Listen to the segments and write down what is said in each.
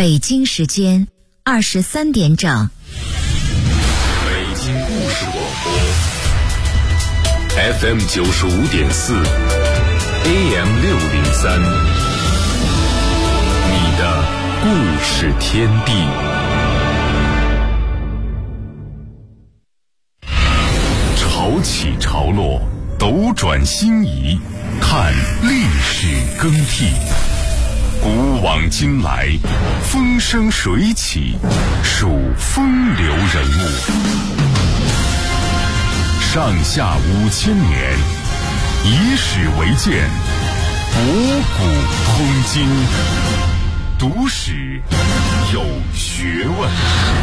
北京时间23点整。 北京故事广播 FM 95.4 AM 603，你的故事天地。潮起潮落，斗转星移，看历史更替。古往今来，风生水起，数风流人物。上下5000年，以史为鉴，博古通今，读史有学问。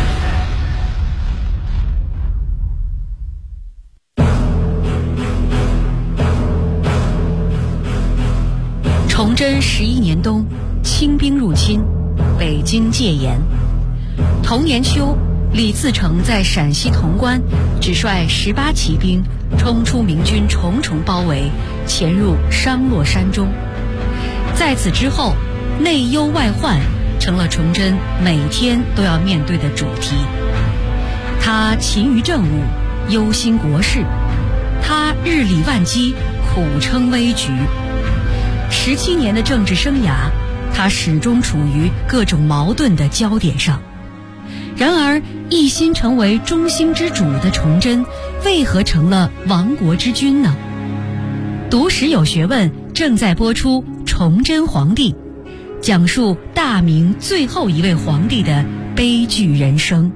崇祯11年冬，清兵入侵，北京戒严。同年秋，李自成在陕西潼关只率18骑兵冲出明军重重包围，潜入商洛山中。在此之后，内忧外患成了崇祯每天都要面对的主题。他勤于政务，忧心国事；他日理万机，苦撑危局。17年的政治生涯，他始终处于各种矛盾的焦点上。然而，一心成为中兴之主的崇祯，为何成了亡国之君呢？读史有学问正在播出《崇祯皇帝》，讲述大明最后一位皇帝的悲剧人生。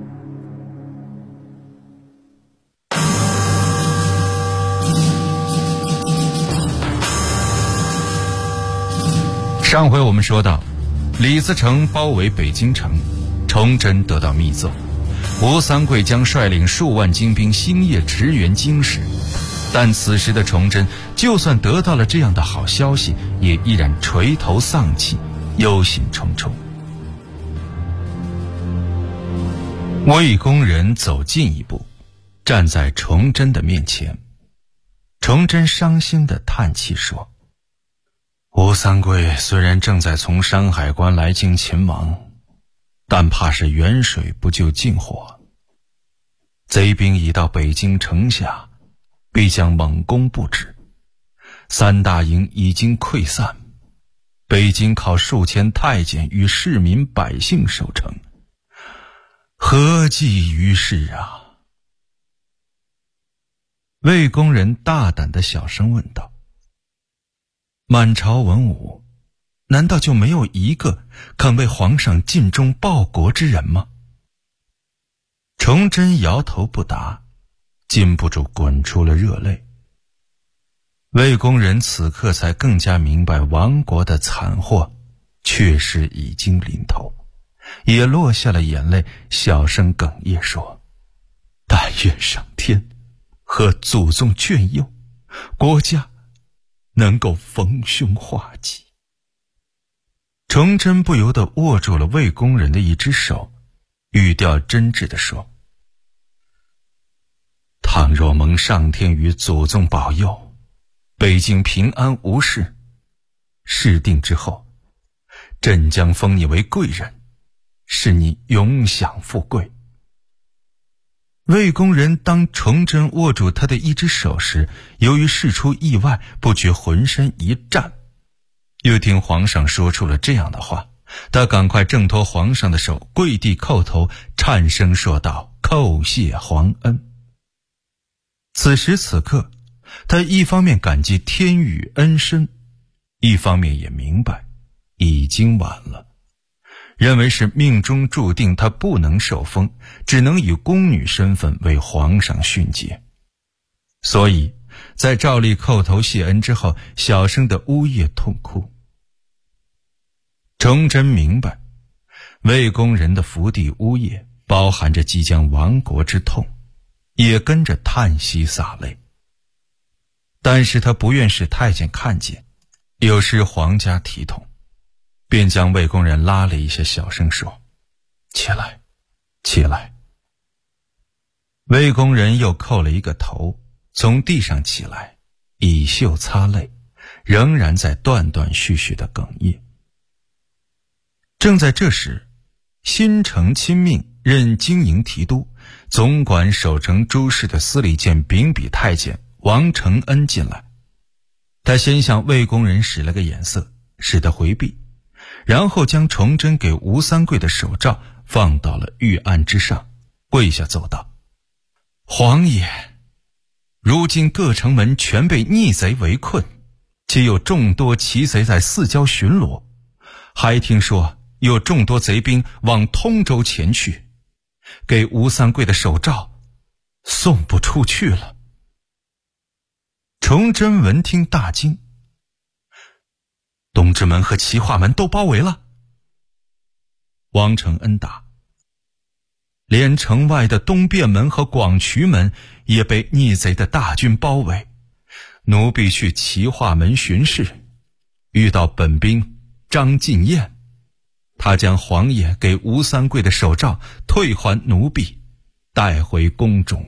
上回我们说到，李自成包围北京城，崇祯得到密奏，吴三桂将率领数万精兵星夜驰援京师。但此时的崇祯就算得到了这样的好消息，也依然垂头丧气，忧心忡忡。魏公人走近一步，站在崇祯的面前。崇祯伤心地叹气说：吴三桂虽然正在从山海关来京擒王，但怕是远水不救近火。贼兵已到北京城下，必将猛攻不止。三大营已经溃散，北京靠数千太监与市民百姓守城，何济于事啊？魏公人大胆地小声问道：满朝文武，难道就没有一个肯为皇上尽忠报国之人吗？崇祯摇头不答，禁不住滚出了热泪。魏公人此刻才更加明白亡国的惨祸确实已经临头，也落下了眼泪，小声哽咽说：但愿上天和祖宗眷佑，国家能够逢凶化吉。崇祯不由得握住了魏公人的一只手，语调真挚地说：倘若蒙上天与祖宗保佑，北京平安无事，事定之后，朕将封你为贵人，使你永享富贵。魏公人当崇祯握住他的一只手时，由于事出意外，不觉浑身一颤。又听皇上说出了这样的话，他赶快挣脱皇上的手，跪地叩头，颤声说道：叩谢皇恩。此时此刻，他一方面感激天宇恩深，一方面也明白已经晚了，认为是命中注定他不能受封，只能以宫女身份为皇上训诫。所以在照例叩头谢恩之后，小声的呜咽痛哭。崇祯明白魏公人的伏地呜咽包含着即将亡国之痛，也跟着叹息洒泪。但是他不愿使太监看见，有失皇家体统，便将魏公人拉了一下，小声说：起来，起来。魏公人又叩了一个头，从地上起来，以袖擦泪，仍然在断断续续的哽咽。 正在这时，新城亲命任经营提督、总管守城诸事的司礼监秉笔太监王承恩进来。他先向魏公人使了个眼色，使他回避，然后将崇祯给吴三桂的手诏放到了御案之上，跪下奏道：皇爷，如今各城门全被逆贼围困，且有众多奇贼在四郊巡逻，还听说有众多贼兵往通州前去，给吴三桂的手诏送不出去了。崇祯闻听大惊，东直门和齐化门都包围了。王承恩答：连城外的东便门和广渠门也被逆贼的大军包围，奴婢去齐化门巡视，遇到本兵张进彦，他将皇爷给吴三桂的手诏退还奴婢，带回宫中。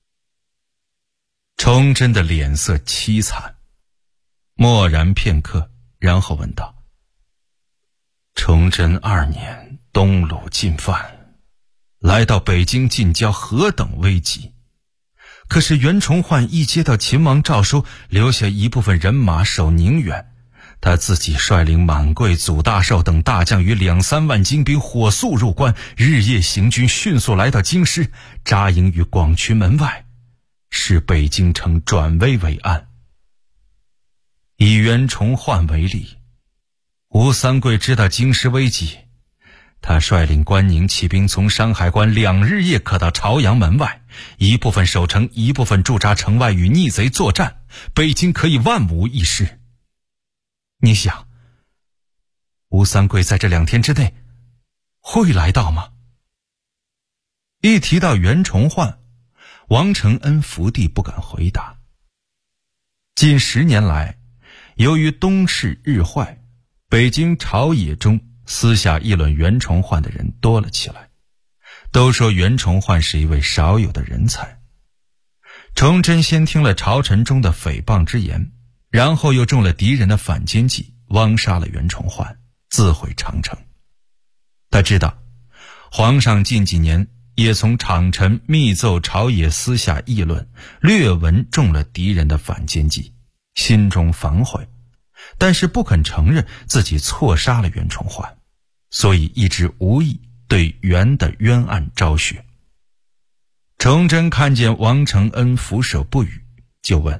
崇祯的脸色凄惨，默然片刻，然后问道：崇祯2年东鲁进犯，来到北京近郊何等危急，可是袁崇焕一接到秦王诏书，留下一部分人马守宁远，他自己率领满贵、祖大寿等大将与2-3万精兵火速入关，日夜行军，迅速来到京师，扎营于广渠门外，使北京城转危为安。以袁崇焕为例，吴三桂知道京师危急，他率领关宁骑兵从山海关2日夜可到朝阳门外，一部分守城，一部分驻扎城外与逆贼作战，北京可以万无一失。你想，吴三桂在这2天之内会来到吗？一提到袁崇焕，王承恩伏地不敢回答。近10年来，由于东市日坏，北京朝野中私下议论袁崇焕的人多了起来，都说袁崇焕是一位少有的人才。崇祯先听了朝臣中的诽谤之言，然后又中了敌人的反间计，枉杀了袁崇焕，自毁长城。他知道皇上近几年也从场臣密奏朝野私下议论，略闻中了敌人的反间计，心中反悔，但是不肯承认自己错杀了袁崇焕，所以一直无意对袁的冤案昭雪。崇祯看见王承恩俯首不语，就问：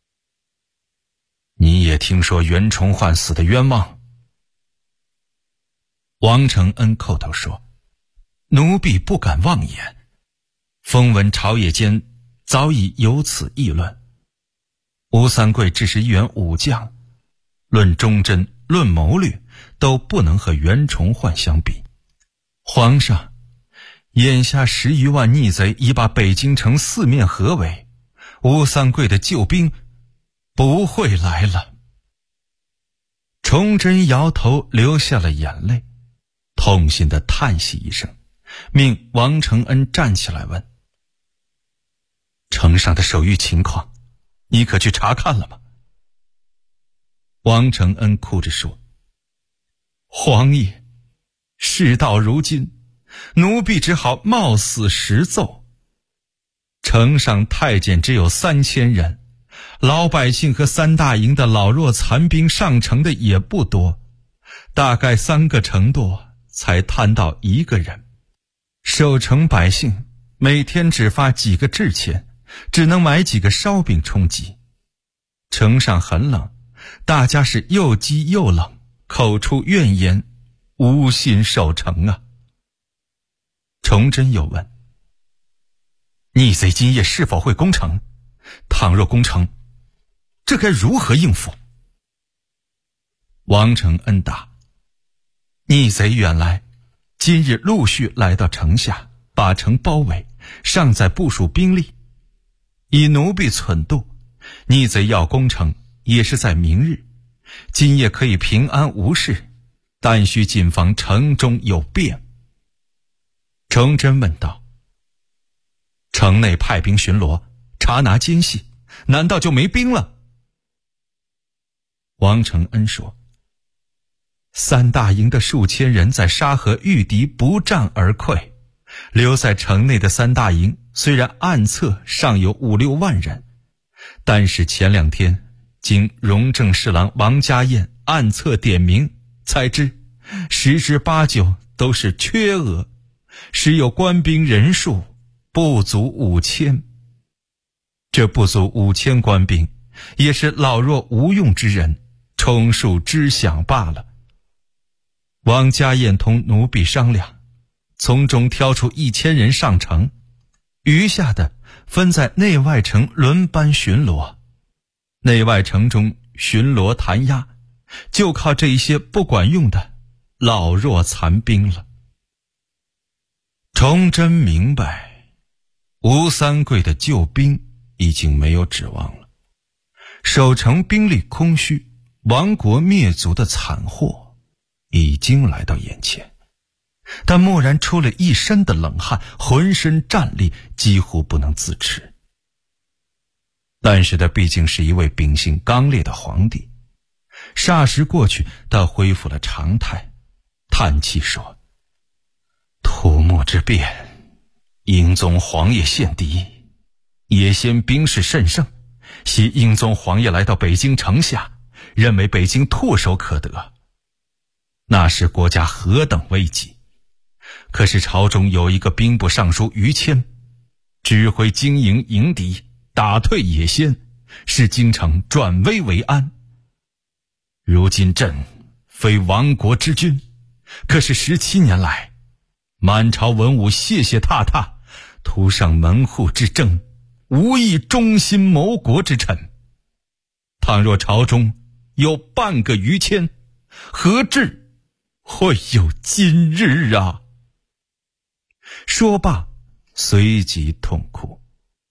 你也听说袁崇焕死的冤枉？王承恩叩头说：奴婢不敢妄言，风闻朝野间早已有此议论。吴三桂只是一员武将，论忠贞，论谋略，都不能和袁崇焕相比。皇上，眼下10余万逆贼已把北京城四面合围，吴三桂的救兵不会来了。崇祯摇头，流下了眼泪，痛心地叹息一声，命王承恩站起来问：城上的守御情况，你可去查看了吗？王承恩哭着说：皇爷，事到如今，奴婢只好冒死实奏。城上太监只有3000人，老百姓和3大营的老弱残兵上城的也不多，大概3个城垛才摊到1个人。守城百姓每天只发几个制钱，只能买几个烧饼充饥。城上很冷，大家是又饥又冷，口出怨言，无心守城啊。崇祯又问：逆贼今夜是否会攻城？倘若攻城，这该如何应付？王承恩答：逆贼远来，今日陆续来到城下，把城包围，尚在部署兵力。以奴婢忖度，逆贼要攻城也是在明日，今夜可以平安无事，但需谨防城中有变。崇祯问道：城内派兵巡逻，查拿奸细，难道就没兵了？王承恩说： 三大营的数千人在沙河遇敌不战而溃，留在城内的三大营虽然暗测尚有5、6万人，但是前2天经荣政侍郎王家彦暗测点名，才知10之8九都是缺额，实有官兵人数不足5000。这不足5000官兵，也是老弱无用之人，充数知饷罢了。王家彦同奴婢商量，从中挑出1000人上城，余下的分在内外城轮班巡逻。内外城中巡逻弹压，就靠这一些不管用的老弱残兵了。崇祯明白，吴三桂的救兵已经没有指望了，守城兵力空虚，亡国灭族的惨祸已经来到眼前。但蓦然出了一身的冷汗，浑身战栗，几乎不能自持。但是他毕竟是一位秉性刚烈的皇帝，霎时过去，他恢复了常态，叹气说：土木之变，英宗皇爷献敌，也先兵势甚盛，袭英宗皇爷来到北京城下，认为北京唾手可得。那时国家何等危急，可是朝中有一个兵部尚书于谦，指挥经营迎敌，打退野先，使京城转危为安。如今朕非亡国之君，可是17年来，满朝文武谢踏踏，徒上门户之争，无一忠心谋国之臣。倘若朝中有半个于谦，何至会有今日啊！说罢，随即痛哭。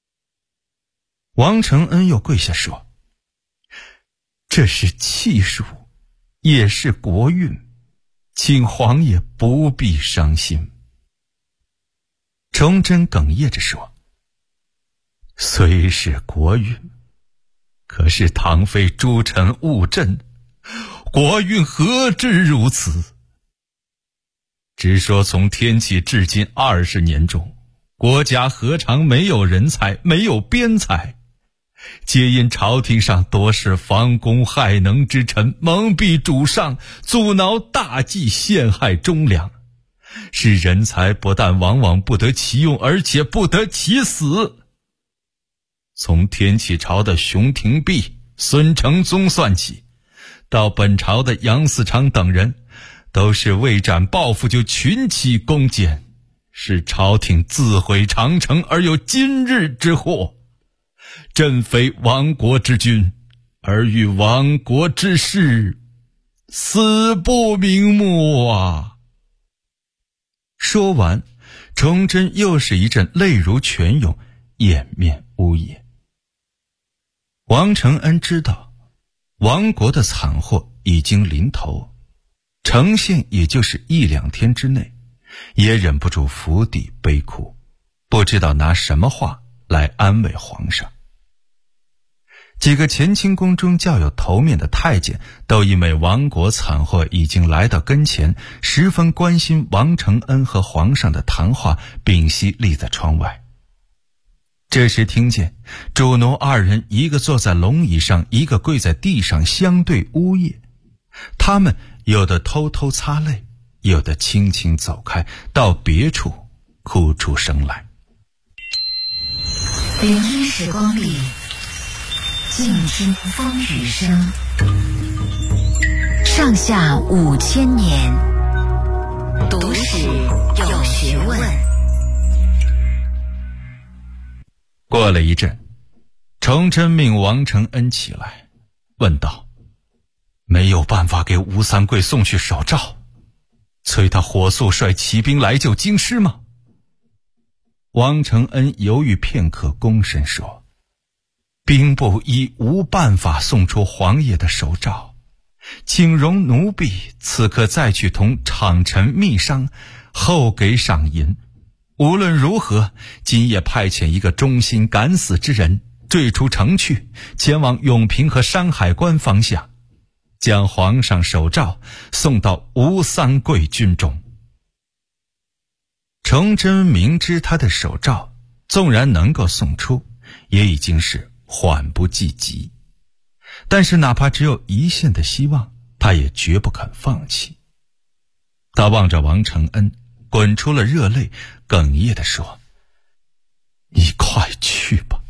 王承恩又跪下说：这是气数，也是国运，请皇爷不必伤心。崇祯哽咽着说：虽是国运，可是唐妃诸臣误朕，国运何至如此？只说从天启至今20年中，国家何尝没有人才，没有边才？皆因朝廷上多是防公害能之臣，蒙蔽主上，阻挠大计，陷害忠良，使人才不但往往不得其用，而且不得其死。从天启朝的熊廷弼、孙承宗算起，到本朝的杨嗣昌等人，都是未展抱负就群起攻坚，使朝廷自毁长城而有今日之祸。朕非亡国之君，而欲亡国之事，死不瞑目啊！说完，崇祯又是一阵泪如泉涌，掩面呜咽。王承恩知道亡国的惨祸已经临头，呈现也就是1、2天之内，也忍不住伏地悲哭，不知道拿什么话来安慰皇上。几个乾清宫中较有头面的太监，都因为亡国惨祸已经来到跟前，十分关心王承恩和皇上的谈话，屏息立在窗外。这时听见主奴2人，一个坐在龙椅上，一个跪在地上，相对呜咽。他们有的偷偷擦泪，有的轻轻走开，到别处哭出声来。 聆听时光里，静听风雨声。上下5000年，读史有学问。 过了一阵，崇祯命王承恩起来，问道：没有办法给吴三桂送去手诏，催他火速率骑兵来救京师吗？王承恩犹豫片刻，躬身说：兵部已无办法送出皇爷的手诏，请容奴婢此刻再去同场臣密商，后给赏银。无论如何，今夜派遣一个忠心敢死之人坠出城去，前往永平和山海关方向。 将皇上手诏送到吴三桂军中。崇祯明知他的手诏纵然能够送出，也已经是缓不济急，但是哪怕只有一线的希望，他也绝不肯放弃。他望着王承恩，滚出了热泪，哽咽地说：“你快去吧。”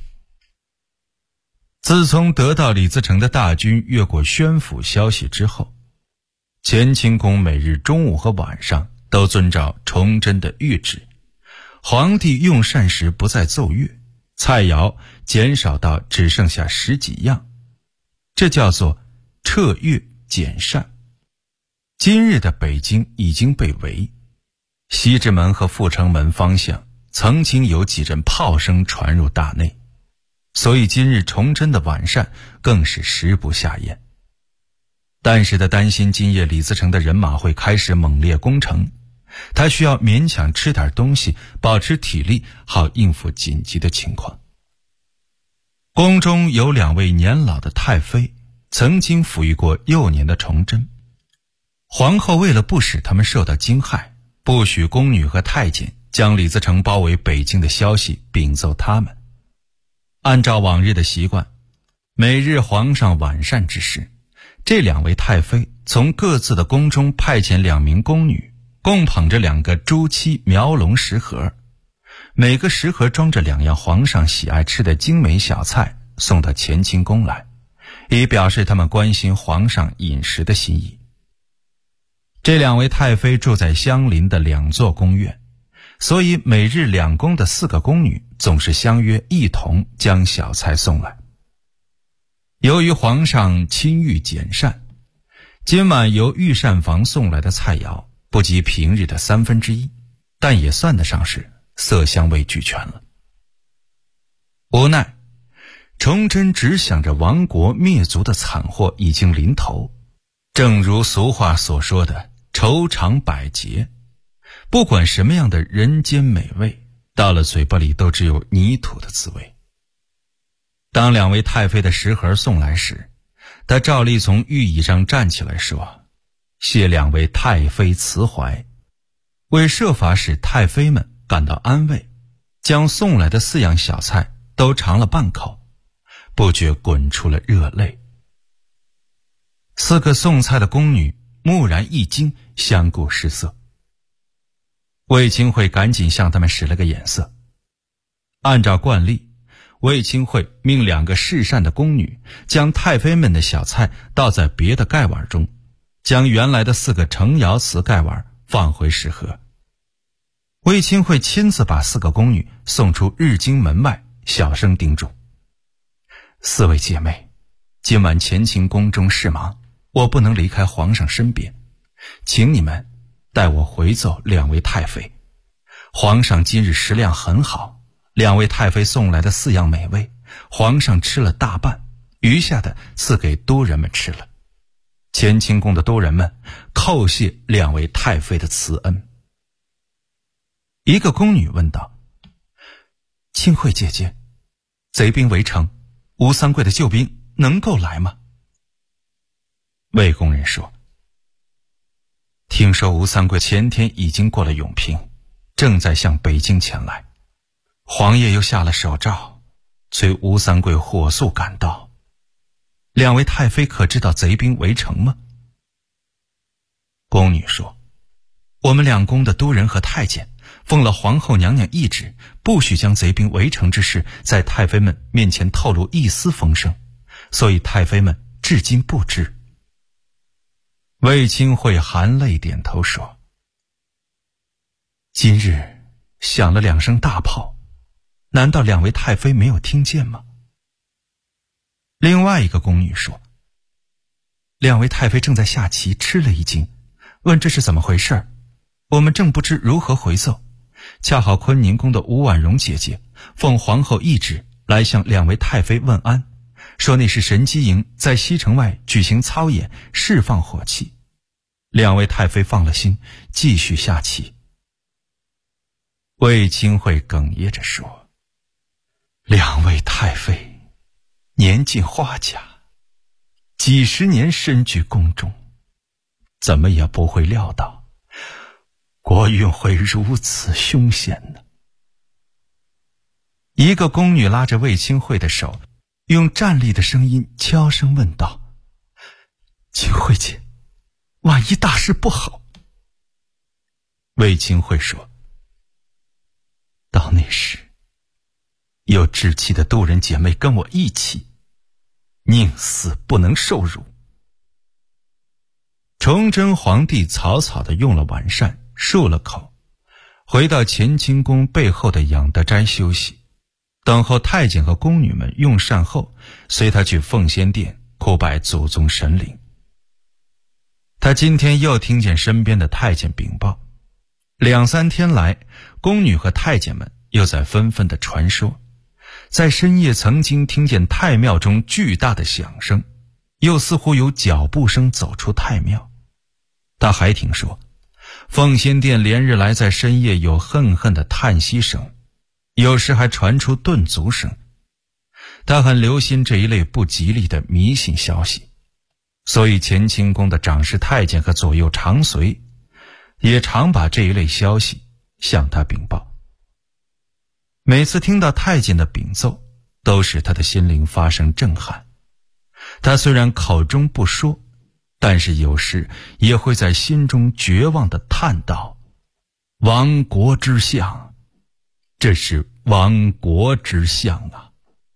自从得到李自成的大军越过宣府消息之后，乾清宫每日中午和晚上都遵照崇祯的谕旨，皇帝用膳时不再奏乐，菜肴减少到只剩下10几样，这叫做撤乐减膳。今日的北京已经被围，西直门和阜成门方向曾经有几阵炮声传入大内，所以今日崇祯的晚膳更是食不下咽。但是他担心今夜李自成的人马会开始猛烈攻城，他需要勉强吃点东西，保持体力，好应付紧急的情况。宫中有2位年老的太妃曾经抚育过幼年的崇祯，皇后为了不使他们受到惊骇，不许宫女和太监将李自成包围北京的消息禀奏他们。按照往日的习惯，每日皇上晚膳之时，这2位太妃从各自的宫中派遣2名宫女，共捧着2个朱漆描龙食盒，每个食盒装着2样皇上喜爱吃的精美小菜，送到乾清宫来，以表示他们关心皇上饮食的心意。这2位太妃住在相邻的2座宫院，所以每日2宫的4个宫女总是相约一同将小菜送来。由于皇上亲御简膳，今晚由御膳房送来的菜肴不及平日的1/3，但也算得上是色香味俱全了。无奈崇祯只想着亡国灭族的惨祸已经临头，正如俗话所说的愁肠百结，不管什么样的人间美味，到了嘴巴里都只有泥土的滋味。当2位太妃的食盒送来时，他照例从御椅上站起来说：“谢2位太妃慈怀。”为设法使太妃们感到安慰，将送来的4样小菜都尝了半口，不觉滚出了热泪。4个送菜的宫女蓦然一惊，相顾失色。卫青会赶紧向他们使了个眼色。按照惯例，卫青会命2个侍膳的宫女将太妃们的小菜倒在别的盖碗中，将原来的4个成窑瓷盖碗放回食盒。卫青会亲自把4个宫女送出日京门外，小声叮嘱：“4位姐妹，今晚乾清宫中事忙，我不能离开皇上身边，请你们带我回奏2位太妃。皇上今日食量很好，2位太妃送来的4样美味，皇上吃了大半，余下的赐给都人们吃了。乾清宫的都人们叩谢2位太妃的慈恩。”一个宫女问道：“清惠姐姐，贼兵围城，吴三桂的救兵能够来吗？”魏宫人说：“听说吴三桂前天已经过了永平，正在向北京前来，皇爷又下了手诏，催吴三桂火速赶到。2位太妃可知道贼兵围城吗？”宫女说：“我们2宫的都人和太监奉了皇后娘娘懿旨，不许将贼兵围城之事在太妃们面前透露一丝风声，所以太妃们至今不知。”魏清惠含泪点头说：“今日响了2声大炮，难道2位太妃没有听见吗？”另外一个宫女说：“2位太妃正在下棋，吃了一惊，问这是怎么回事，我们正不知如何回奏，恰好坤宁宫的吴婉容姐姐奉皇后懿旨来向2位太妃问安，说那是神机营在西城外举行操演，释放火器。2位太妃放了心，继续下棋。”魏清惠哽咽着说：“2位太妃年近花甲， 几十年身居宫中，怎么也不会料到国运会如此凶险呢。一个宫女拉着魏清惠的手，用站立的声音悄声问道：清惠姐，万一大事不好。魏清惠说：到那时，有志气的渡人姐妹跟我一起，宁死不能受辱。崇祯皇帝草草地用了晚膳，漱了口，回到乾清宫背后的养德斋休息，等候太监和宫女们用膳后，随他去奉先殿叩拜祖宗神灵。他今天又听见身边的太监禀报，2、3天来，宫女和太监们又在纷纷的传说，在深夜曾经听见太庙中巨大的响声，又似乎有脚步声走出太庙。他还听说奉先殿连日来在深夜有恨恨的叹息声，有时还传出顿足声。他很留心这一类不吉利的迷信消息，所以乾清宫的长侍太监和左右常随也常把这一类消息向他禀报。每次听到太监的禀奏，都使他的心灵发生震撼。他虽然口中不说，但是有时也会在心中绝望地叹道：亡国之相，这是亡国之相啊！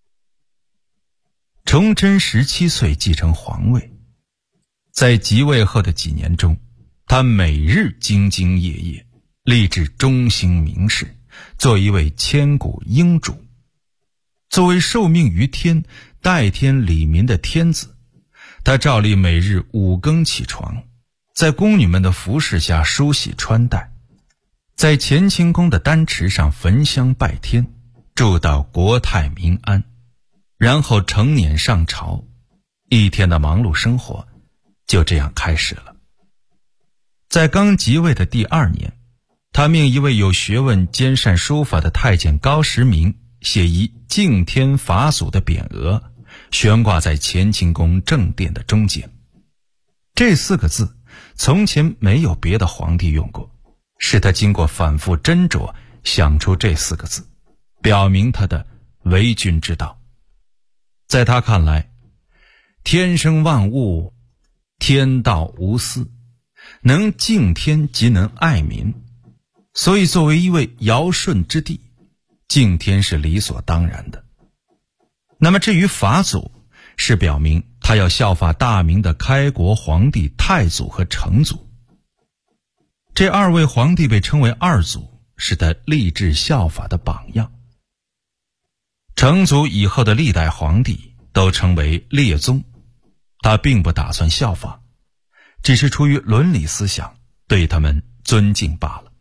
崇祯17岁继承皇位，在即位后的几年中，他每日兢兢业业，立志中兴名士，做一位千古英主。作为受命于天、代天理民的天子，他照例每日5更起床，在宫女们的服侍下梳洗穿戴，在乾清宫的丹池上焚香拜天，祝祷国泰民安，然后成辇上朝。一天的忙碌生活就这样开始了。在刚即位的第2年，他命一位有学问兼善书法的太监高时明写一敬天法祖的匾额，悬挂在乾清宫正殿的中间。这4个字从前没有别的皇帝用过，是他经过反复斟酌想出这4个字，表明他的为君之道。在他看来，天生万物，天道无私，能敬天即能爱民，所以作为一位尧舜之帝，敬天是理所当然的。那么至于法祖，是表明他要效法大明的开国皇帝太祖和成祖。这2位皇帝被称为二祖，是他立志效法的榜样。成祖以后的历代皇帝都称为列宗，他并不打算效法，只是出于伦理思想对他们尊敬罢了。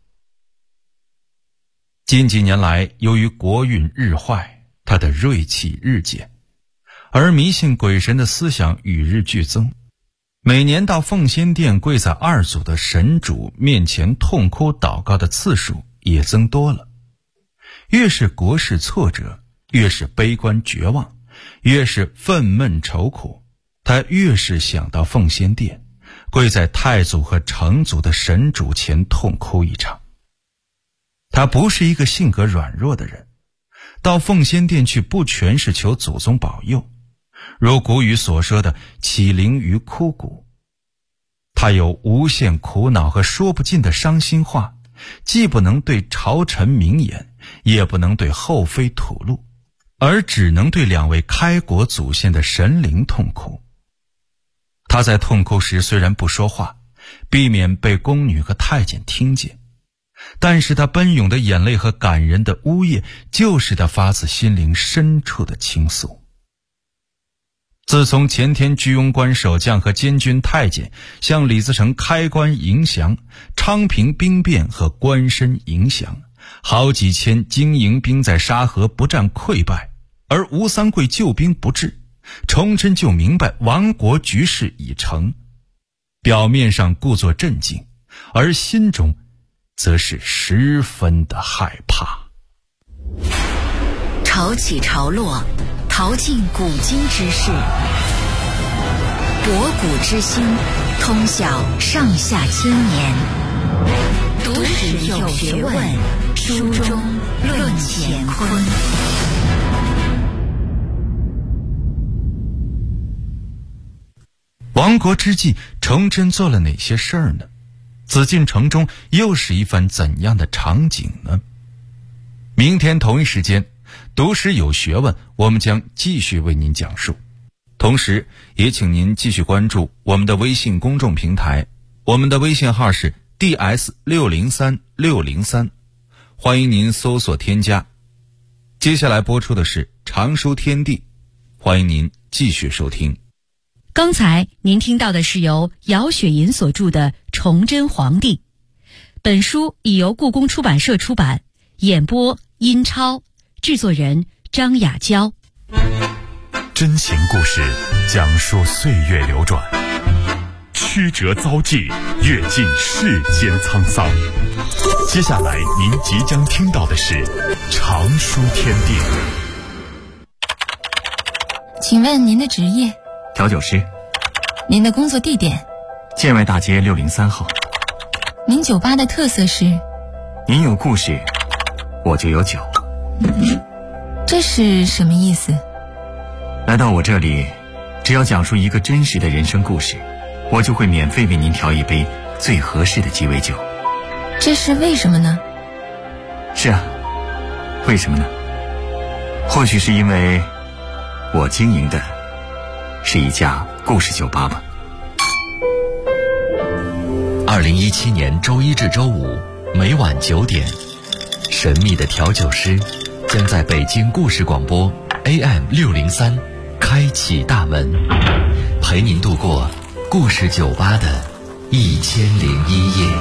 近几年来，由于国运日坏，他的锐气日减，而迷信鬼神的思想与日俱增。每年到奉先殿跪在二祖的神主面前痛哭祷告的次数也增多了。越是国事挫折，越是悲观绝望，越是愤懑愁苦，他越是想到奉先殿，跪在太祖和成祖的神主前痛哭一场。他不是一个性格软弱的人，到奉先殿去不全是求祖宗保佑，如古语所说的起灵于枯骨。他有无限苦恼和说不尽的伤心话，既不能对朝臣明言，也不能对后妃吐露，而只能对2位开国祖先的神灵痛哭。他在痛哭时虽然不说话，避免被宫女和太监听见，但是他奔涌的眼泪和感人的呜咽，就是他发自心灵深处的倾诉。自从前天居庸关守将和监军太监向李自成开关迎降，昌平兵变和关申迎降，好几千精营兵在沙河不战溃败，而吴三桂救兵不至，崇祯就明白亡国局势已成，表面上故作镇静，而心中则是十分的害怕。 潮起潮落，淘尽古今之事， 博古之心，通晓上下千年。读史有学问，书中论乾坤。 亡国之际，崇祯做了哪些事儿呢？紫禁城中又是一番怎样的场景呢？明天同一时间，读史有学问，我们将继续为您讲述。同时也请您继续关注我们的微信公众平台，我们的微信号是 DS603603，欢迎您搜索添加。接下来播出的是常书天地，欢迎您继续收听。 刚才您听到的是由姚雪银所著的《崇祯皇帝》，本书已由故宫出版社出版，演播殷超，制作人张雅娇。 真情故事讲述岁月流转，曲折遭际，阅尽世间沧桑。接下来您即将听到的是常书天地。 请问您的职业？ 调酒师。 您的工作地点？ 建外大街603号。 您酒吧的特色是？ 您有故事，我就有酒。 这是什么意思？ 来到我这里，只要讲述一个真实的人生故事，我就会免费为您调一杯最合适的鸡尾酒。 这是为什么呢？ 是啊，为什么呢？或许是因为我经营的是一家故事酒吧吧。 2017年周一至周五每晚9点，神秘的调酒师将在北京故事广播 AM603 开启大门，陪您度过故事酒吧的1001夜。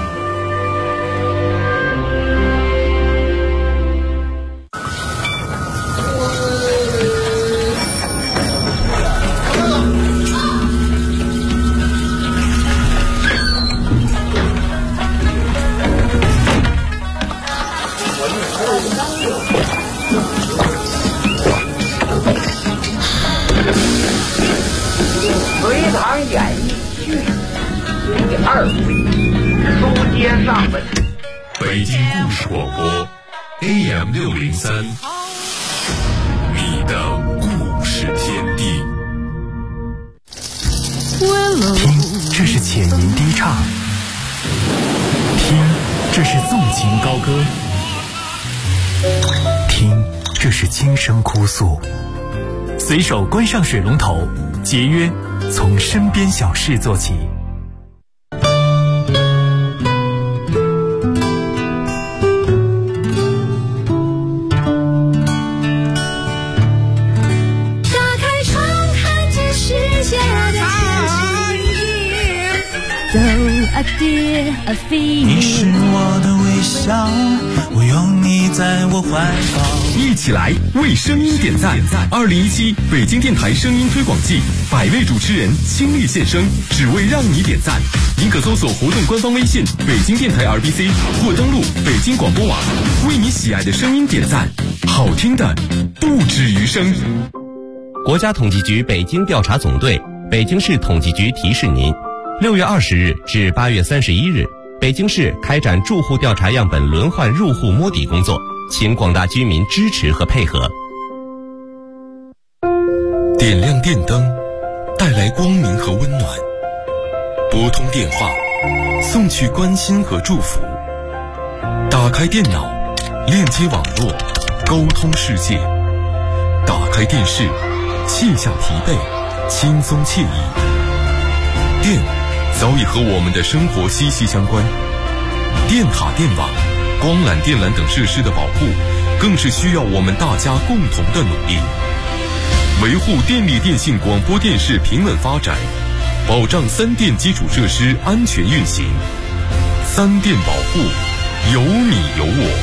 北京故事广播 AM603， 你的故事天地。 听，这是浅吟低唱；听，这是纵情高歌；听，这是轻声哭诉。随手关上水龙头，节约从身边小事做起。 你是我的微笑，我拥你在我怀抱。 一起来为声音点赞！2017北京电台声音推广季，100位主持人倾力献声，只为让你点赞。您可搜索活动官方微信“北京电台 RBC” 或登录北京广播网，为你喜爱的声音点赞，好听的不止于声。 国家统计局北京调查总队、北京市统计局提示您：6月20日至8月31日，北京市开展住户调查样本轮换入户摸底工作，请广大居民支持和配合。 点亮电灯，带来光明和温暖；拨通电话，送去关心和祝福；打开电脑，链接网络，沟通世界；打开电视，卸下疲惫，轻松惬意。电早已和我们的生活息息相关，电塔、电网、光缆、电缆等设施的保护，更是需要我们大家共同的努力。维护电力电信广播电视平稳发展，保障三电基础设施安全运行。三电保护，有你有我。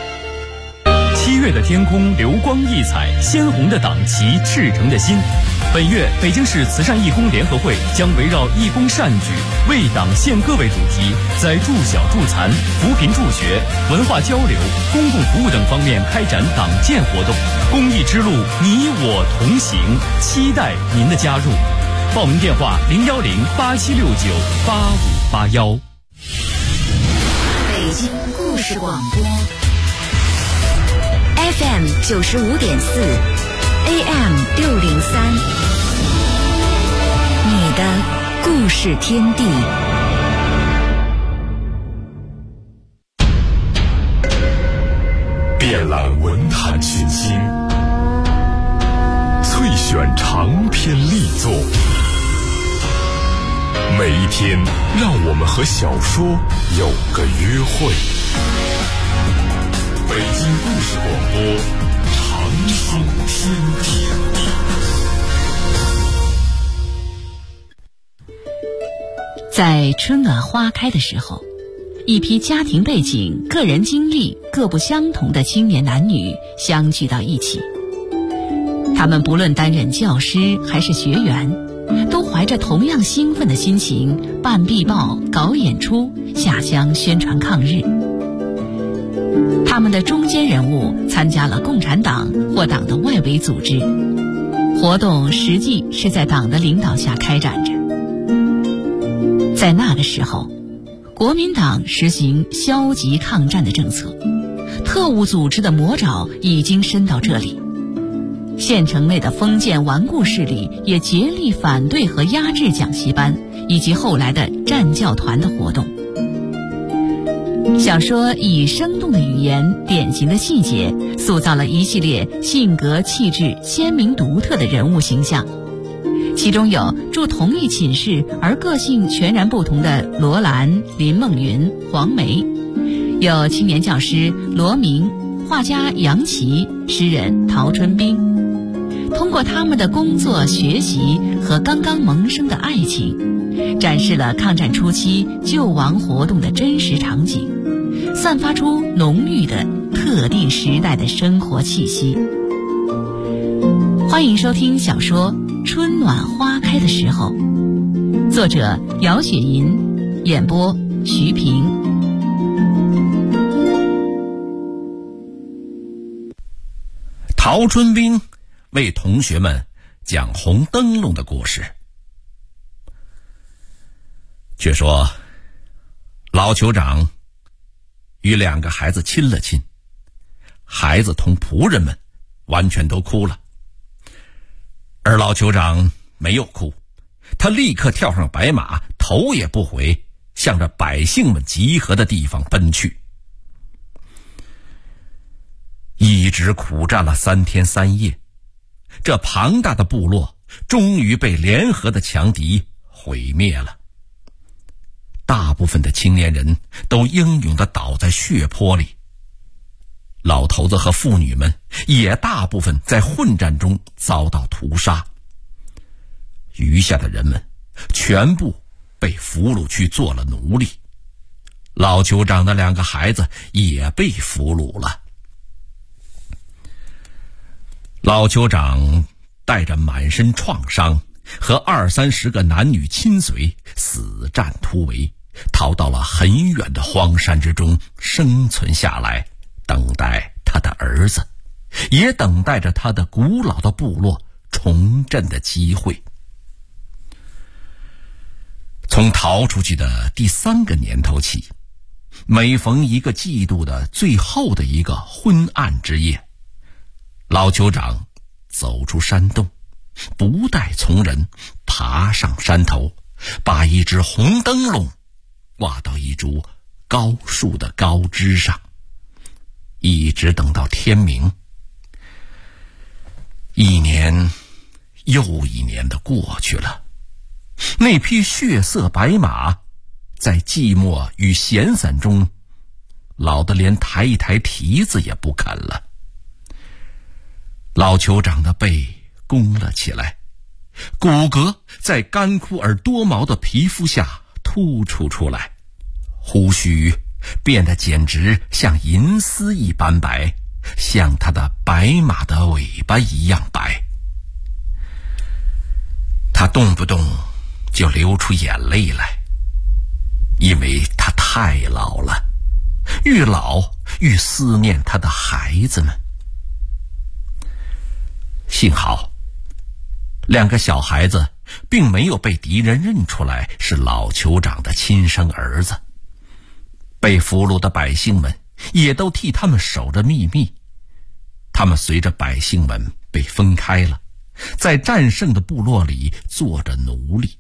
7月的天空流光溢彩，鲜红的党旗，赤诚的心。 本月，北京市慈善义工联合会将围绕义工善举、为党献歌为主题，在助小助残、扶贫助学、文化交流、公共服务等方面开展党建活动。公益之路，你我同行，期待您的加入。报名电话：010-8769-8581。 北京故事广播 FM 95.4，AM 603，你的故事天地。 遍览文坛群星，萃选长篇力作。每一天，让我们和小说有个约会。北京故事广播，长寿天地。 在春暖花开的时候，一批家庭背景、个人经历各不相同的青年男女相聚到一起。他们不论担任教师还是学员，都怀着同样兴奋的心情办壁报、搞演出、下乡宣传抗日。他们的中坚人物参加了共产党或党的外围组织，活动实际是在党的领导下开展着。在那个时候，国民党实行消极抗战的政策，特务组织的魔爪已经伸到这里。县城内的封建顽固势力也竭力反对和压制讲习班以及后来的战教团的活动。小说以生动的语言、典型的细节，塑造了一系列性格气质鲜明独特的人物形象。其中有住同一寝室而个性全然不同的罗兰、林梦云、黄梅，有青年教师罗明、画家杨琦、诗人陶春冰。通过他们的工作、学习和刚刚萌生的爱情，展示了抗战初期救亡活动的真实场景，散发出浓郁的特定时代的生活气息。欢迎收听小说《春暖花开的时候》，作者姚雪银，演播徐平。 陶春冰为同学们讲红灯笼的故事。却说老酋长与2个孩子亲了亲，孩子同仆人们完全都哭了，而老酋长没有哭，他立刻跳上白马，头也不回，向着百姓们集合的地方奔去。一直苦战了3天3夜，这庞大的部落终于被联合的强敌毁灭了。大部分的青年人都英勇地倒在血泊里，老头子和妇女们也大部分在混战中遭到屠杀。余下的人们全部被俘虏去做了奴隶，老酋长的2个孩子也被俘虏了。老酋长带着满身创伤和20-30个男女亲随死战突围，逃到了很远的荒山之中生存下来，等待他的儿子，也等待着他的古老的部落重振的机会。从逃出去的第3个年头起，每逢一个季度的最后的一个昏暗之夜，老酋长走出山洞，不带从人，爬上山头，把一只红灯笼挂到一株高树的高枝上，一直等到天明。1年又1年的过去了，那匹血色白马在寂寞与闲散中老得连抬一抬蹄子也不肯了。老酋长的背弓了起来，骨骼在干枯而多毛的皮肤下突出出来，胡须变得简直像银丝一般白，像他的白马的尾巴一样白。 他动不动就流出眼泪来，因为他太老了，愈老愈思念他的孩子们。幸好2个小孩子并没有被敌人认出来是老酋长的亲生儿子，被俘虏的百姓们也都替他们守着秘密。他们随着百姓们被分开了，在战胜的部落里做着奴隶。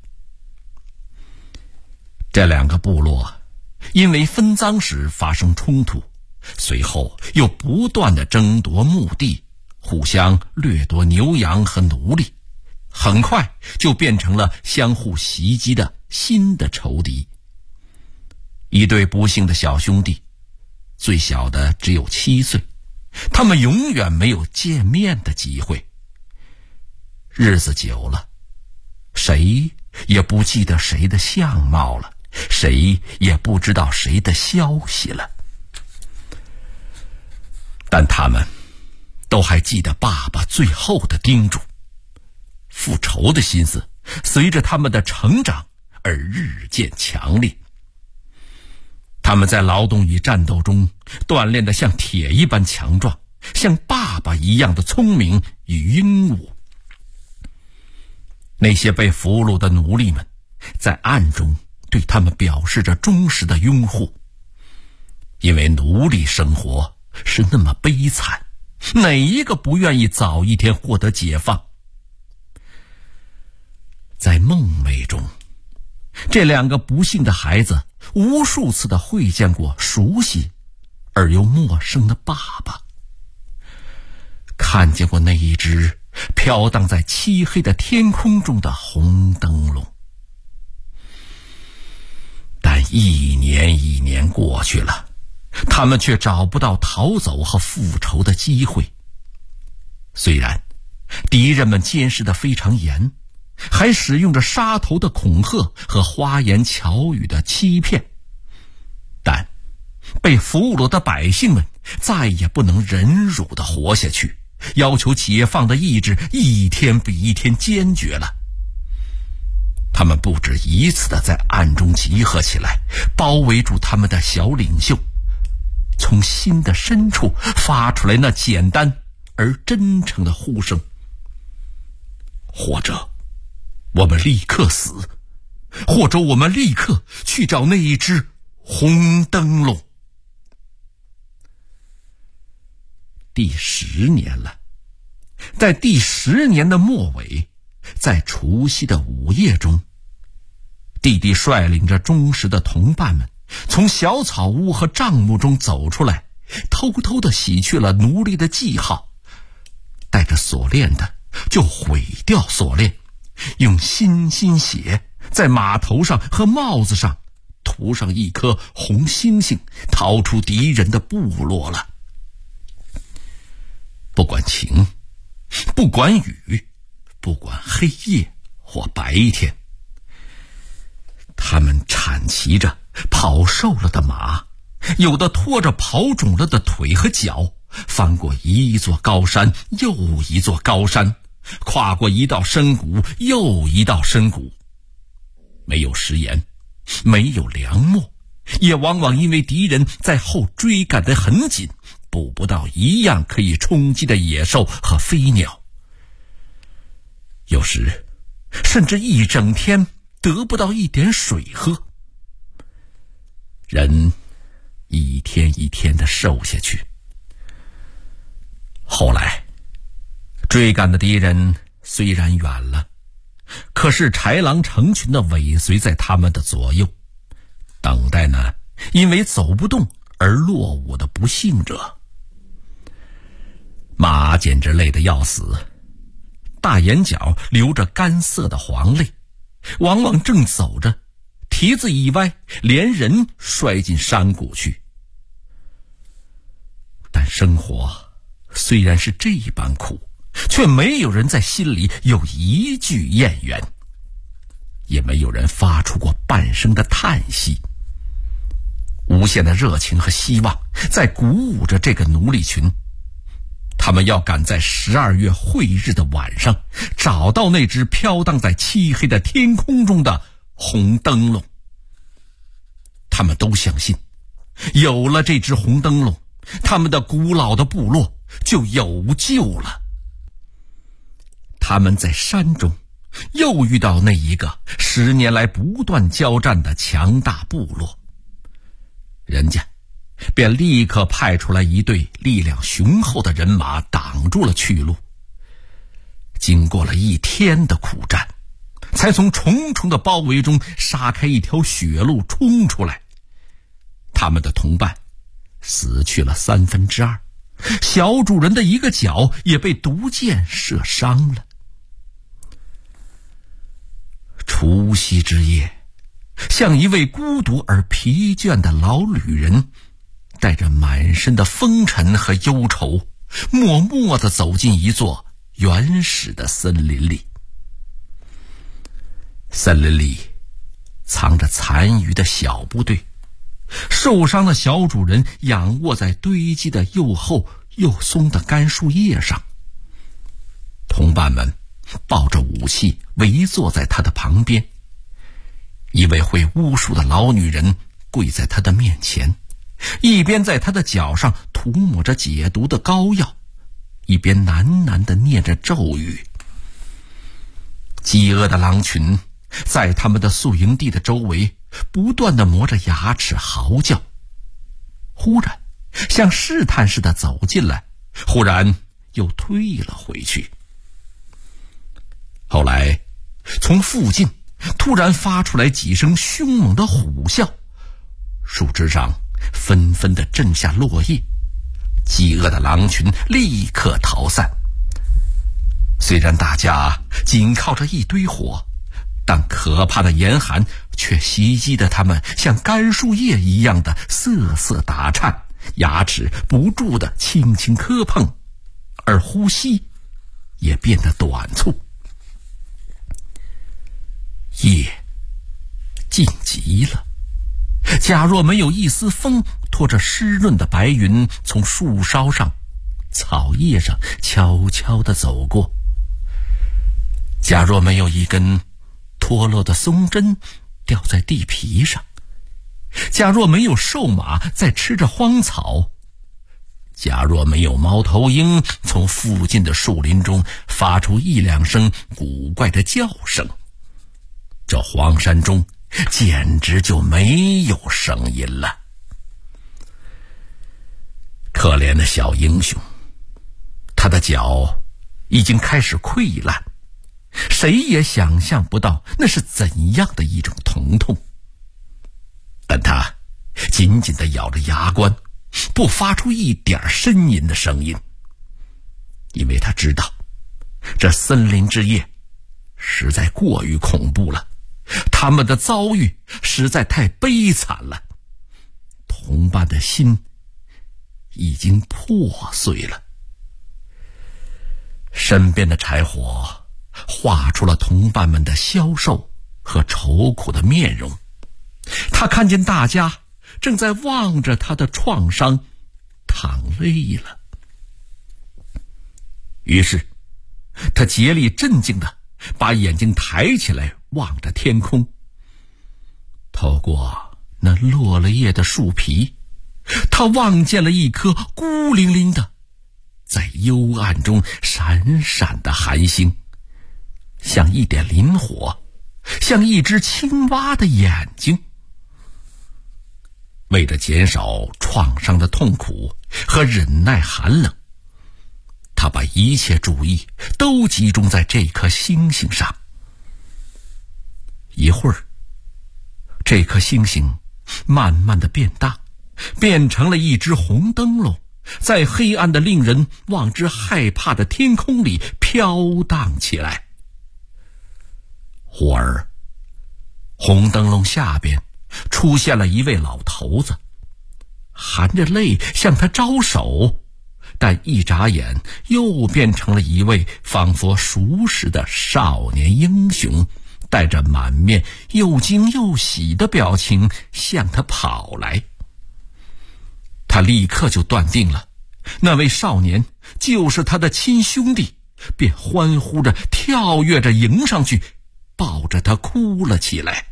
这2个部落因为分赃时发生冲突，随后又不断的争夺墓地，互相掠夺牛羊和奴隶，很快就变成了相互袭击的新的仇敌。一对不幸的小兄弟，最小的只有7岁，他们永远没有见面的机会。日子久了，谁也不记得谁的相貌了，谁也不知道谁的消息了。但他们都还记得爸爸最后的叮嘱，复仇的心思随着他们的成长而日渐强烈。他们在劳动与战斗中锻炼得像铁一般强壮，像爸爸一样的聪明与英武。那些被俘虏的奴隶们在暗中对他们表示着忠实的拥护，因为奴隶生活是那么悲惨，哪一个不愿意早一天获得解放？在梦寐中，这2个不幸的孩子无数次的会见过熟悉而又陌生的爸爸，看见过那一只飘荡在漆黑的天空中的红灯笼。但一年一年过去了，他们却找不到逃走和复仇的机会。虽然敌人们监视得非常严，还使用着杀头的恐吓和花言巧语的欺骗，但被俘虏的百姓们再也不能忍辱地活下去，要求解放的意志一天比一天坚决了。他们不止一次地在暗中集合起来，包围住他们的小领袖，从心的深处发出来那简单而真诚的呼声：或者我们立刻死，或者我们立刻去找那一只红灯笼。第10年了，在第10年的末尾，在除夕的午夜中，弟弟率领着忠实的同伴们从小草屋和帐幕中走出来，偷偷地洗去了奴隶的记号，带着锁链的就毁掉锁链，用新血在码头上和帽子上涂上一颗红星星，逃出敌人的部落了。不管晴，不管雨，不管黑夜或白天，他们铲骑着跑瘦了的马，有的拖着跑肿了的腿和脚，翻过一座高山又一座高山，跨过一道深谷又一道深谷。没有食盐，没有粮秣，也往往因为敌人在后追赶得很紧，捕不到一样可以冲击的野兽和飞鸟。有时甚至一整天得不到一点水喝。人一天一天地瘦下去。后来追赶的敌人虽然远了，可是豺狼成群地尾随在他们的左右，等待呢因为走不动而落伍的不幸者。马简直累得要死，大眼角流着干涩的黄泪，往往正走着，蹄子一歪，连人摔进山谷去。但生活虽然是这般苦，却没有人在心里有一句怨言，也没有人发出过半声的叹息。无限的热情和希望在鼓舞着这个奴隶群， 他们要赶在12月晦日的晚上找到那只飘荡在漆黑的天空中的红灯笼。他们都相信，有了这只红灯笼，他们的古老的部落就有救了。他们在山中又遇到那一个10年来不断交战的强大部落，人家便立刻派出来一队力量雄厚的人马挡住了去路。经过了1天的苦战，才从重重的包围中杀开一条血路冲出来。他们的同伴死去了2/3，小主人的一个脚也被毒箭射伤了。除夕之夜，像一位孤独而疲倦的老旅人，带着满身的风尘和忧愁，默默地走进一座原始的森林里。森林里藏着残余的小部队，受伤的小主人仰卧在堆积的又厚又松的干树叶上，同伴们抱着武器围坐在他的旁边。一位会巫术的老女人跪在他的面前，一边在他的脚上涂抹着解毒的膏药，一边喃喃地念着咒语。饥饿的狼群在他们的宿营地的周围不断地磨着牙齿嚎叫，忽然像试探似的走进来，忽然又退了回去。后来从附近突然发出来几声凶猛的虎啸，树枝上纷纷地震下落叶，饥饿的狼群立刻逃散。虽然大家仅靠着一堆火，但可怕的严寒却袭击得他们像干树叶一样的瑟瑟打颤，牙齿不住地轻轻磕碰，而呼吸也变得短促。夜静极了，假若没有一丝风拖着湿润的白云从树梢上、草叶上悄悄地走过，假若没有一根脱落的松针掉在地皮上，假若没有瘦马在吃着荒草，假若没有猫头鹰从附近的树林中发出1-2声古怪的叫声，这荒山中简直就没有声音了。可怜的小英雄，他的脚已经开始溃烂，谁也想象不到那是怎样的一种疼痛。但他紧紧地咬着牙关，不发出一点呻吟的声音，因为他知道这森林之夜实在过于恐怖了，他们的遭遇实在太悲惨了，同伴的心已经破碎了。身边的柴火画出了同伴们的消瘦和愁苦的面容，他看见大家正在望着他的创伤淌泪了。于是他竭力镇静地把眼睛抬起来望着天空，透过那落了叶的树皮，他望见了一颗孤零零的在幽暗中闪闪的寒星，像一点磷火，像一只青蛙的眼睛。为了减少创伤的痛苦和忍耐寒冷，他把一切注意都集中在这颗星星上。一会儿，这颗星星慢慢的变大，变成了一只红灯笼，在黑暗的令人望之害怕的天空里飘荡起来。忽而，红灯笼下边出现了一位老头子，含着泪向他招手，但一眨眼又变成了一位仿佛熟识的少年英雄，带着满面又惊又喜的表情向他跑来。他立刻就断定了那位少年就是他的亲兄弟，便欢呼着跳跃着迎上去，抱着他哭了起来。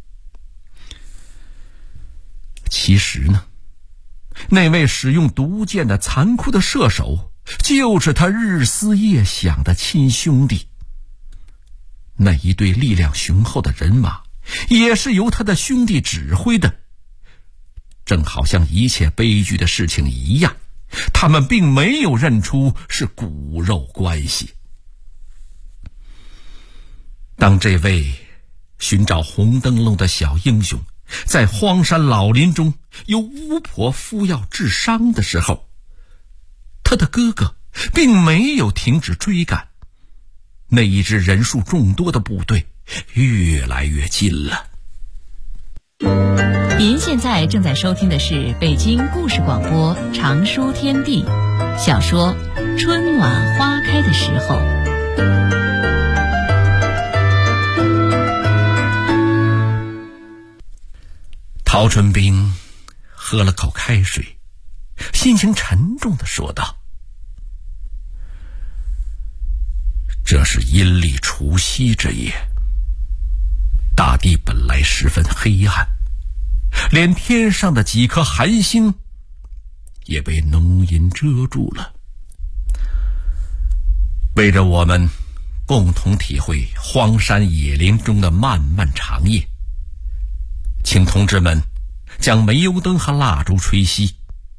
其实呢，那位使用毒箭的残酷的射手就是他日思夜想的亲兄弟。那一队力量雄厚的人马也是由他的兄弟指挥的，正好像一切悲剧的事情一样，他们并没有认出是骨肉关系。当这位寻找红灯笼的小英雄在荒山老林中由巫婆敷药治伤的时候，他的哥哥并没有停止追赶，那一支人数众多的部队越来越近了。 您现在正在收听的是北京故事广播长书天地小说《春暖花开的时候》。 陶春冰喝了口开水，心情沉重地说道：这是阴历除夕之夜，大地本来十分黑暗，连天上的几颗寒星也被浓阴遮住了。为着我们共同体会荒山野林中的漫漫长夜，请同志们将煤油灯和蜡烛吹熄。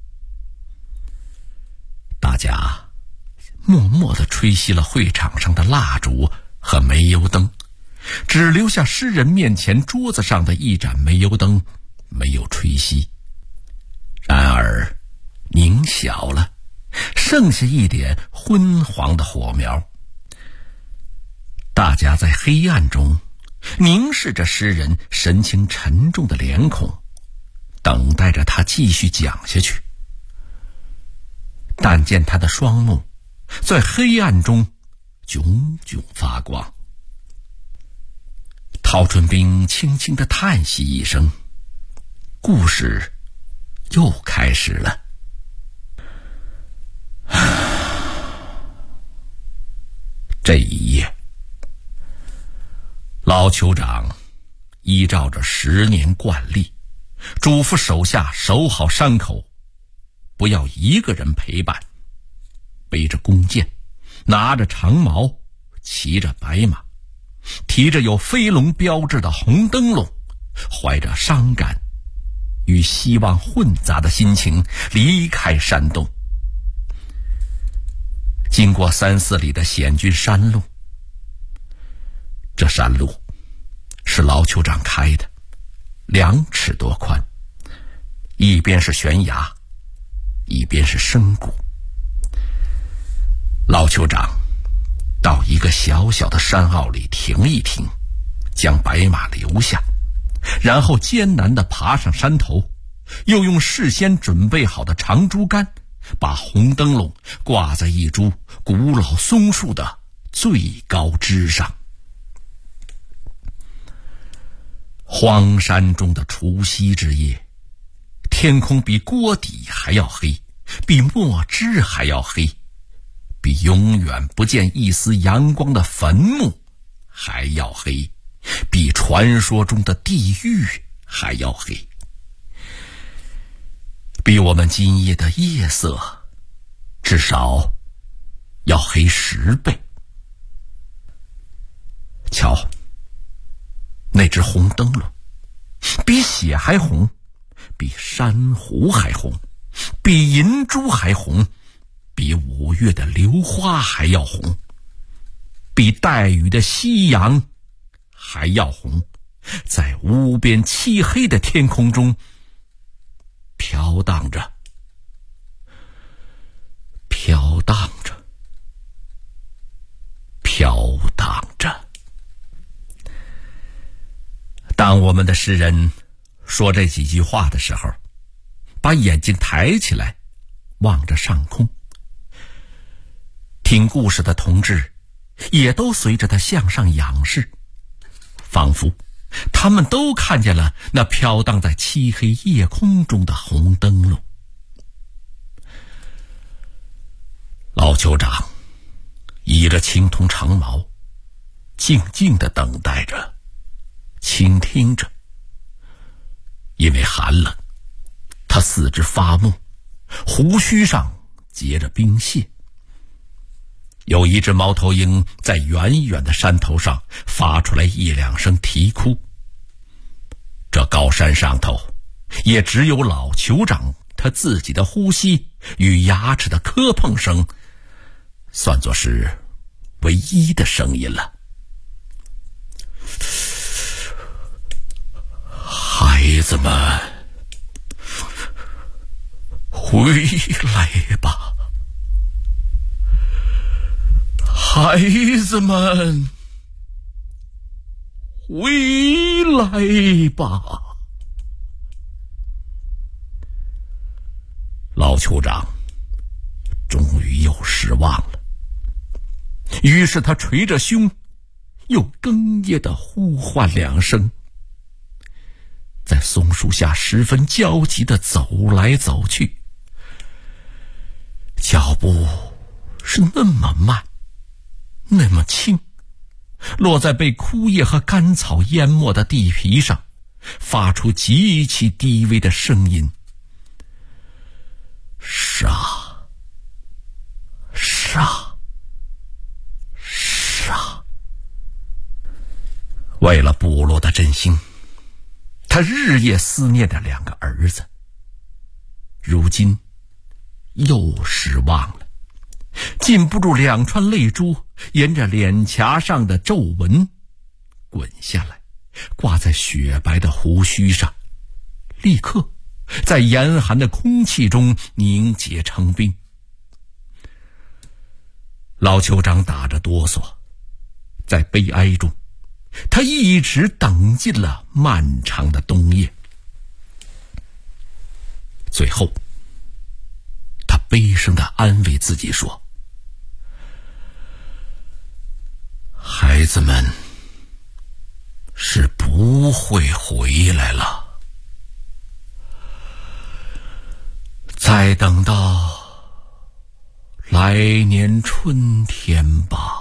大家默默地吹熄了会场上的蜡烛和煤油灯，只留下诗人面前桌子上的一盏煤油灯没有吹熄。然而凝小了，剩下一点昏黄的火苗。大家在黑暗中凝视着诗人神情沉重的脸孔，等待着他继续讲下去。但见他的双目在黑暗中炯炯发光。陶春冰轻轻地叹息一声，故事又开始了。这一夜，老酋长依照着10年惯例，嘱咐手下守好山口，不要一个人陪伴，背着弓箭，拿着长矛，骑着白马，提着有飞龙标志的红灯笼，怀着伤感与希望混杂的心情离开山洞。经过3、4里的险峻山路，这山路是老酋长开的，2尺多宽，一边是悬崖，一边是深谷。老酋长到一个小小的山坳里停一停，将白马留下，然后艰难地爬上山头，又用事先准备好的长竹竿把红灯笼挂在一株古老松树的最高枝上。荒山中的除夕之夜，天空比锅底还要黑，比墨汁还要黑，比永远不见一丝阳光的坟墓还要黑，比传说中的地狱还要黑，比我们今夜的夜色至少要黑10倍。瞧，那只红灯笼比血还红，比珊瑚还红，比银珠还红，比5月的榴花还要红，比带雨的夕阳还要红，在无边漆黑的天空中飘荡着，飘荡着，飘荡着。当我们的诗人说这几句话的时候，把眼睛抬起来，望着上空。听故事的同志也都随着他向上仰视，仿佛他们都看见了那飘荡在漆黑夜空中的红灯笼。 老酋长倚着青铜长矛，静静地等待着，倾听着。因为寒冷，他四肢发木，胡须上结着冰屑。有一只猫头鹰在远远的山头上发出来一两声啼哭。这高山上头也只有老酋长他自己的呼吸与牙齿的磕碰声算作是唯一的声音了。孩子们，回来吧，孩子们，回来吧。老酋长终于又失望了，于是他捶着胸，又哽咽地呼唤两声，在松树下十分焦急地走来走去，脚步是那么慢，那么轻，落在被枯叶和干草淹没的地皮上，发出极其低微的声音。沙沙沙。为了部落的振兴，他日夜思念着两个儿子，如今又失望了，禁不住两串泪珠沿着脸颊上的皱纹滚下来，挂在雪白的胡须上，立刻在严寒的空气中凝结成冰。老酋长打着哆嗦，在悲哀中，他一直等进了漫长的冬夜。最后，他悲声地安慰自己说：孩子们是不会回来了，再等到来年春天吧。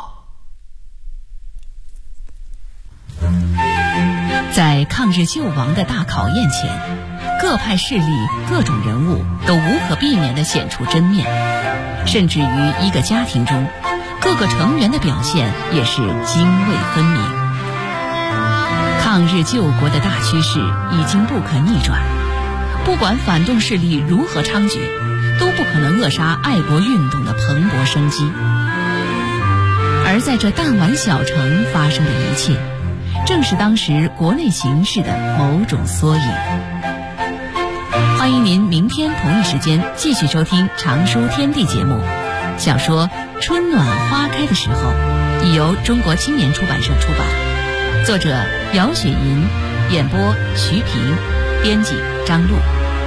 在抗日救亡的大考验前，各派势力、各种人物都无可避免地显出真面，甚至于一个家庭中，各个成员的表现也是泾渭分明。抗日救国的大趋势已经不可逆转，不管反动势力如何猖獗，都不可能扼杀爱国运动的蓬勃生机。而在这弹丸小城发生的一切，正是当时国内形势的某种缩影。欢迎您明天同一时间继续收听《常书天地》节目。小说《春暖花开的时候》已由中国青年出版社出版，作者姚雪银，演播徐平，编辑张璐。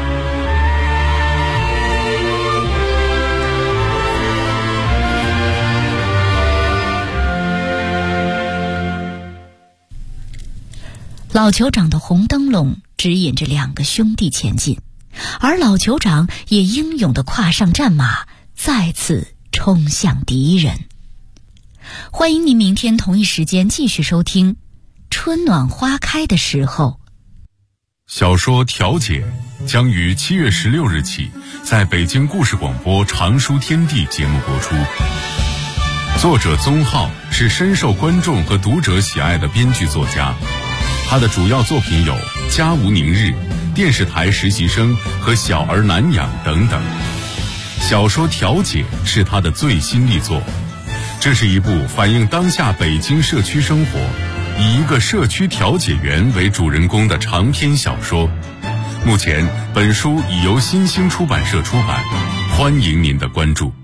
老酋长的红灯笼指引着两个兄弟前进，而老酋长也英勇地跨上战马，再次冲向敌人。欢迎您明天同一时间继续收听《春暖花开的时候》。 小说《调解》将于7月16日起在北京故事广播《常书天地》节目播出。作者宗浩是深受观众和读者喜爱的编剧作家，他的主要作品有《家无宁日》、电视台实习生和小儿难养等等。小说《调解》是他的最新力作，这是一部反映当下北京社区生活，以一个社区调解员为主人公的长篇小说。目前本书已由新兴出版社出版，欢迎您的关注。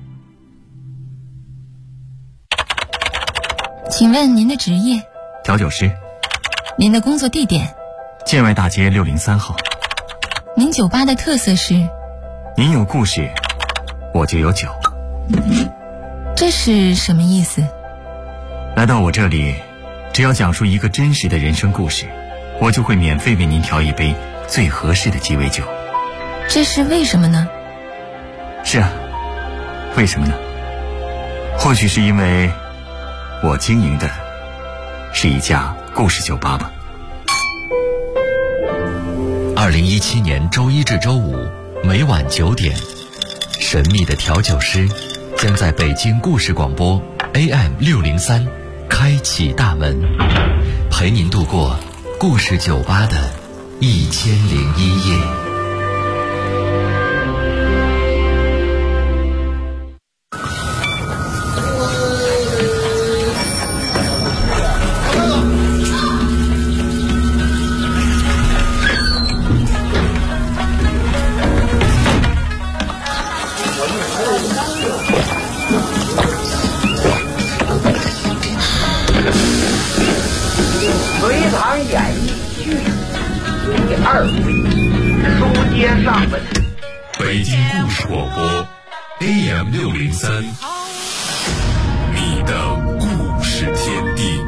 请问您的职业？ 调酒师。 您的工作地点？ 建外大街603号。 您酒吧的特色是？ 您有故事，我就有酒。 这是什么意思？ 来到我这里，只要讲述一个真实的人生故事，我就会免费为您调一杯最合适的鸡尾酒。 这是为什么呢？ 是啊，为什么呢？ 或许是因为我经营的是一家故事酒吧吧。 2017年周一至周五每晚9点，神秘的调酒师将在北京故事广播 AM603开启大门，陪您度过故事酒吧的1001夜。 隋唐演义剧第2回，书接上文。 北京故事广播 AM603，你的故事天地。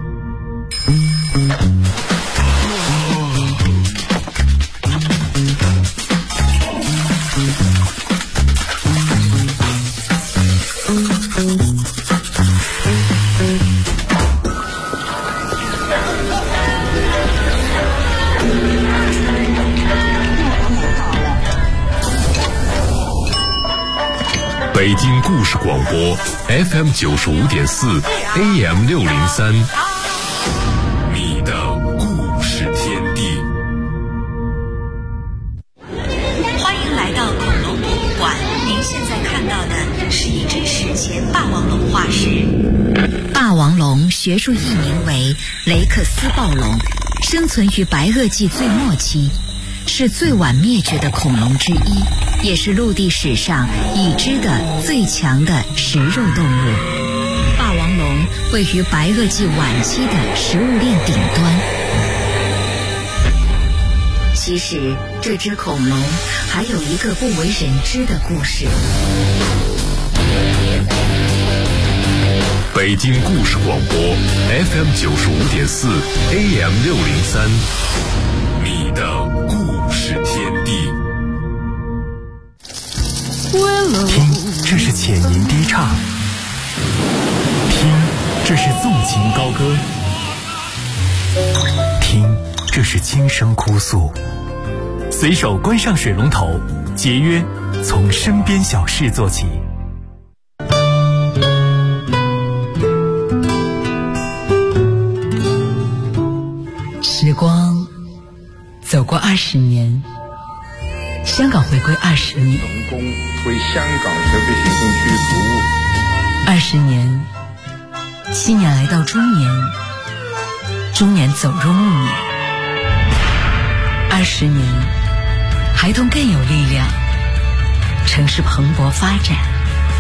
北京故事广播 FM95.4 AM603，你的故事天地。 欢迎来到恐龙博物馆，您现在看到的是一只史前霸王龙化石。霸王龙学术译名为雷克斯暴龙，生存于白垩纪最末期，是最晚灭绝的恐龙之一，也是陆地史上已知的最强的食肉动物。霸王龙位于白垩纪晚期的食物链顶端。其实这只恐龙还有一个不为人知的故事。 北京故事广播 FM95.4 AM603，你的故事天地。 听，这是浅吟低唱；听，这是纵情高歌；听，这是轻声哭诉。随手关上水龙头，节约从身边小事做起。 时光走过20年，香港回归20年， 成功为香港特别行政区服务 20年，青年来到中年，中年走入暮年，20年，孩童更有力量，城市蓬勃发展。